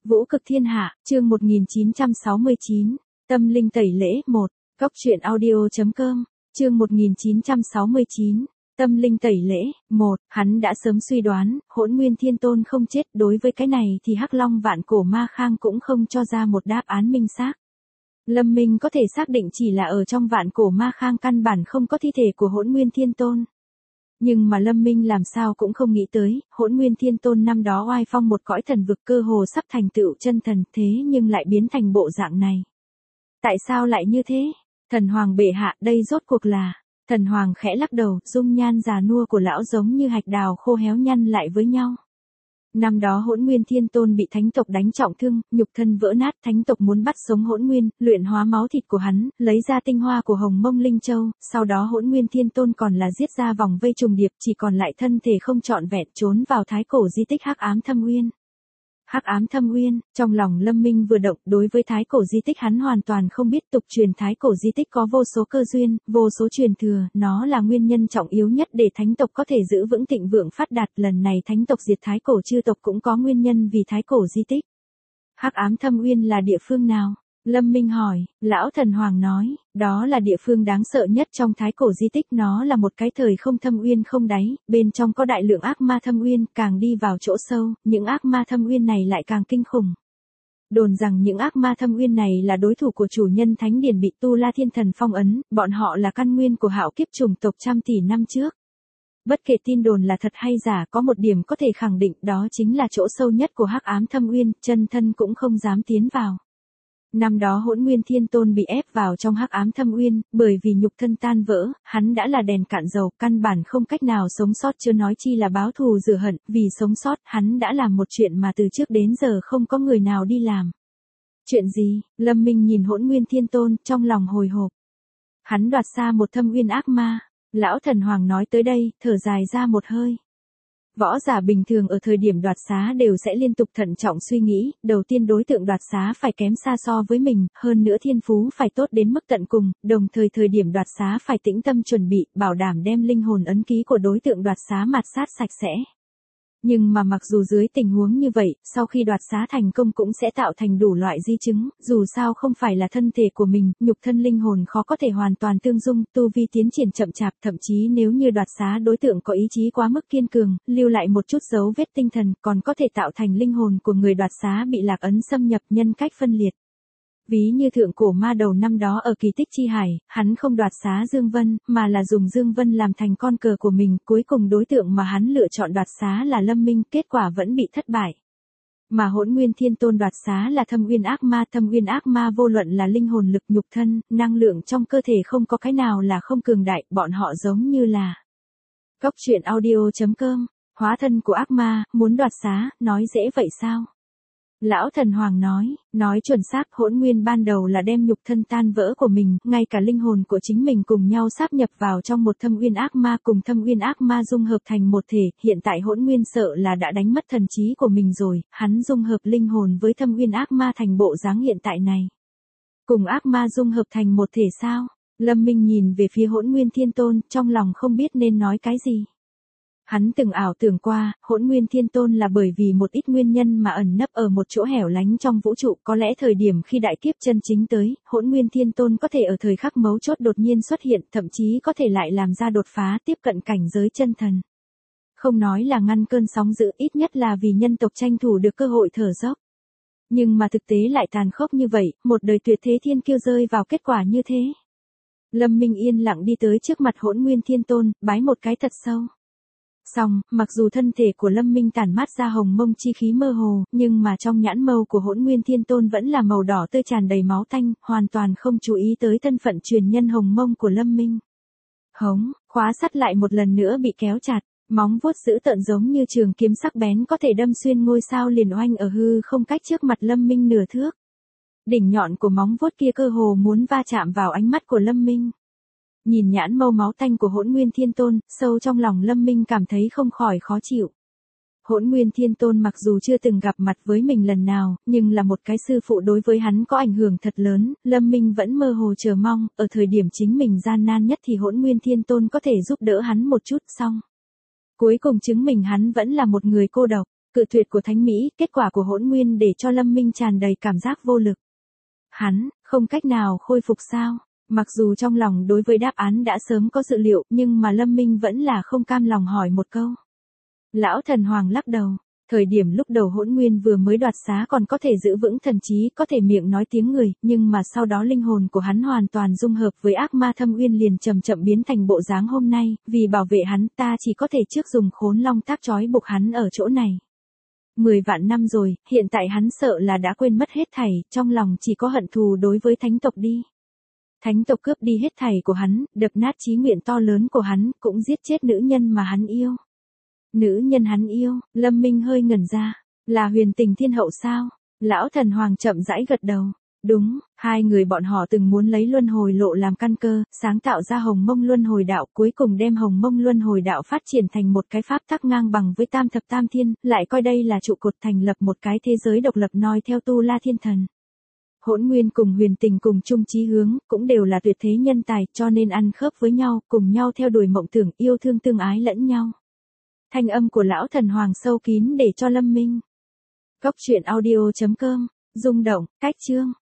Vũ cực thiên hạ, chương 1969, tâm linh tẩy lễ 1, Cóc truyện audio.com, chương 1969, tâm linh tẩy lễ 1, hắn đã sớm suy đoán, Hỗn Nguyên Thiên Tôn không chết, đối với cái này thì Hắc Long Vạn Cổ Ma Khang cũng không cho ra một đáp án minh xác. Lâm Minh có thể xác định chỉ là ở trong Vạn Cổ Ma Khang căn bản không có thi thể của Hỗn Nguyên Thiên Tôn. Nhưng mà Lâm Minh làm sao cũng không nghĩ tới, Hỗn Nguyên Thiên Tôn năm đó oai phong một cõi thần vực cơ hồ sắp thành tựu chân thần, thế nhưng lại biến thành bộ dạng này. Tại sao lại như thế? Thần Hoàng bệ hạ, đây rốt cuộc là... Thần Hoàng khẽ lắc đầu, dung nhan già nua của lão giống như hạch đào khô héo nhăn lại với nhau. Năm đó Hỗn Nguyên Thiên Tôn bị thánh tộc đánh trọng thương, nhục thân vỡ nát, thánh tộc muốn bắt sống Hỗn Nguyên, luyện hóa máu thịt của hắn, lấy ra tinh hoa của Hồng Mông Linh Châu, sau đó Hỗn Nguyên Thiên Tôn còn là giết ra vòng vây trùng điệp, chỉ còn lại thân thể không trọn vẹn, trốn vào thái cổ di tích Hắc Ám Thâm Uyên. Hắc Ám Thâm Uyên, trong lòng Lâm Minh vừa động, đối với thái cổ di tích hắn hoàn toàn không biết, tục truyền thái cổ di tích có vô số cơ duyên, vô số truyền thừa, nó là nguyên nhân trọng yếu nhất để thánh tộc có thể giữ vững thịnh vượng phát đạt, lần này thánh tộc diệt thái cổ chư tộc cũng có nguyên nhân vì thái cổ di tích. Hắc Ám Thâm Uyên là địa phương nào? Lâm Minh hỏi, lão thần Hoàng nói, đó là địa phương đáng sợ nhất trong thái cổ di tích, nó là một cái thời không thâm uyên không đáy, bên trong có đại lượng ác ma thâm uyên, càng đi vào chỗ sâu, những ác ma thâm uyên này lại càng kinh khủng. Đồn rằng những ác ma thâm uyên này là đối thủ của chủ nhân thánh điển bị Tu La Thiên Thần phong ấn, bọn họ là căn nguyên của hạo kiếp chủng tộc trăm tỷ năm trước. Bất kể tin đồn là thật hay giả, có một điểm có thể khẳng định, đó chính là chỗ sâu nhất của Hắc Ám Thâm Uyên, chân thân cũng không dám tiến vào. Năm đó Hỗn Nguyên Thiên Tôn bị ép vào trong Hắc Ám Thâm Uyên, bởi vì nhục thân tan vỡ, hắn đã là đèn cạn dầu, căn bản không cách nào sống sót, chưa nói chi là báo thù rửa hận, vì sống sót, hắn đã làm một chuyện mà từ trước đến giờ không có người nào đi làm. Chuyện gì? Lâm Minh nhìn Hỗn Nguyên Thiên Tôn, trong lòng hồi hộp. Hắn đoạt xa một thâm uyên ác ma. Lão thần Hoàng nói tới đây, thở dài ra một hơi. Võ giả bình thường ở thời điểm đoạt xá đều sẽ liên tục thận trọng suy nghĩ, đầu tiên đối tượng đoạt xá phải kém xa so với mình, hơn nữa thiên phú phải tốt đến mức tận cùng, đồng thời thời điểm đoạt xá phải tĩnh tâm chuẩn bị, bảo đảm đem linh hồn ấn ký của đối tượng đoạt xá mạt sát sạch sẽ. Nhưng mà mặc dù dưới tình huống như vậy, sau khi đoạt xá thành công cũng sẽ tạo thành đủ loại di chứng, dù sao không phải là thân thể của mình, nhục thân linh hồn khó có thể hoàn toàn tương dung, tu vi tiến triển chậm chạp, thậm chí nếu như đoạt xá đối tượng có ý chí quá mức kiên cường, lưu lại một chút dấu vết tinh thần, còn có thể tạo thành linh hồn của người đoạt xá bị lạc ấn xâm nhập, nhân cách phân liệt. Ví như thượng cổ ma đầu năm đó ở kỳ tích chi hải, hắn không đoạt xá Dương Vân, mà là dùng Dương Vân làm thành con cờ của mình, cuối cùng đối tượng mà hắn lựa chọn đoạt xá là Lâm Minh, kết quả vẫn bị thất bại. Mà Hỗn Nguyên Thiên Tôn đoạt xá là thâm uyên ác ma, thâm uyên ác ma vô luận là linh hồn lực, nhục thân, năng lượng trong cơ thể không có cái nào là không cường đại, bọn họ giống như là Cóc truyện audio.com, hóa thân của ác ma, muốn đoạt xá, nói dễ vậy sao? Lão thần Hoàng nói chuẩn xác, Hỗn Nguyên ban đầu là đem nhục thân tan vỡ của mình, ngay cả linh hồn của chính mình cùng nhau sáp nhập vào trong một thâm uyên ác ma, cùng thâm uyên ác ma dung hợp thành một thể, hiện tại Hỗn Nguyên sợ là đã đánh mất thần trí của mình rồi, hắn dung hợp linh hồn với thâm uyên ác ma thành bộ dáng hiện tại này. Cùng ác ma dung hợp thành một thể sao? Lâm Minh nhìn về phía Hỗn Nguyên Thiên Tôn, trong lòng không biết nên nói cái gì. Hắn từng ảo tưởng qua, Hỗn Nguyên Thiên Tôn là bởi vì một ít nguyên nhân mà ẩn nấp ở một chỗ hẻo lánh trong vũ trụ, có lẽ thời điểm khi đại kiếp chân chính tới, Hỗn Nguyên Thiên Tôn có thể ở thời khắc mấu chốt đột nhiên xuất hiện, thậm chí có thể lại làm ra đột phá tiếp cận cảnh giới chân thần. Không nói là ngăn cơn sóng dữ, ít nhất là vì nhân tộc tranh thủ được cơ hội thở dốc. Nhưng mà thực tế lại tàn khốc như vậy, một đời tuyệt thế thiên kiêu rơi vào kết quả như thế. Lâm Minh yên lặng đi tới trước mặt Hỗn Nguyên Thiên Tôn, bái một cái thật sâu. Xong, mặc dù thân thể của Lâm Minh tản mát ra hồng mông chi khí mơ hồ, nhưng mà trong nhãn mâu của Hỗn Nguyên Thiên Tôn vẫn là màu đỏ tươi tràn đầy máu tanh, hoàn toàn không chú ý tới thân phận truyền nhân hồng mông của Lâm Minh. Hống, khóa sắt lại một lần nữa bị kéo chặt, móng vuốt dữ tợn giống như trường kiếm sắc bén có thể đâm xuyên ngôi sao liền oanh ở hư không cách trước mặt Lâm Minh nửa thước. Đỉnh nhọn của móng vuốt kia cơ hồ muốn va chạm vào ánh mắt của Lâm Minh. Nhìn nhãn mâu máu tanh của Hỗn Nguyên Thiên Tôn, sâu trong lòng Lâm Minh cảm thấy không khỏi khó chịu. Hỗn Nguyên Thiên Tôn mặc dù chưa từng gặp mặt với mình lần nào, nhưng là một cái sư phụ đối với hắn có ảnh hưởng thật lớn, Lâm Minh vẫn mơ hồ chờ mong, ở thời điểm chính mình gian nan nhất thì Hỗn Nguyên Thiên Tôn có thể giúp đỡ hắn một chút xong. Cuối cùng chứng minh hắn vẫn là một người cô độc. Cự tuyệt của Thánh Mỹ, kết quả của Hỗn Nguyên để cho Lâm Minh tràn đầy cảm giác vô lực. Hắn, không cách nào khôi phục sao? Mặc dù trong lòng đối với đáp án đã sớm có dự liệu, nhưng mà Lâm Minh vẫn là không cam lòng hỏi một câu. Lão thần hoàng lắc đầu. Thời điểm lúc đầu Hỗn Nguyên vừa mới đoạt xá còn có thể giữ vững thần trí, có thể miệng nói tiếng người, nhưng mà sau đó linh hồn của hắn hoàn toàn dung hợp với ác ma Thâm Uyên liền chậm chậm biến thành bộ dáng hôm nay, vì bảo vệ hắn ta chỉ có thể trước dùng khốn long tháp trói buộc hắn ở chỗ này. 10 vạn năm rồi, hiện tại hắn sợ là đã quên mất hết thảy, trong lòng chỉ có hận thù đối với thánh tộc đi. Thánh tộc cướp đi hết thảy của hắn, đập nát chí nguyện to lớn của hắn, cũng giết chết nữ nhân mà hắn yêu. Nữ nhân hắn yêu, Lâm Minh hơi ngẩn ra, là Huyền Tình Thiên Hậu sao? Lão thần hoàng chậm rãi gật đầu. Đúng, hai người bọn họ từng muốn lấy luân hồi lộ làm căn cơ, sáng tạo ra Hồng Mông luân hồi đạo, cuối cùng đem Hồng Mông luân hồi đạo phát triển thành một cái pháp tắc ngang bằng với Tam thập Tam thiên, lại coi đây là trụ cột thành lập một cái thế giới độc lập noi theo Tu La Thiên Thần. Hỗn Nguyên cùng Huyền Tình cùng chung chí hướng, cũng đều là tuyệt thế nhân tài, cho nên ăn khớp với nhau, cùng nhau theo đuổi mộng tưởng, yêu thương tương ái lẫn nhau. Thanh âm của lão thần hoàng sâu kín để cho Lâm Minh. Cốc truyện audio.com, rung động, cách chương.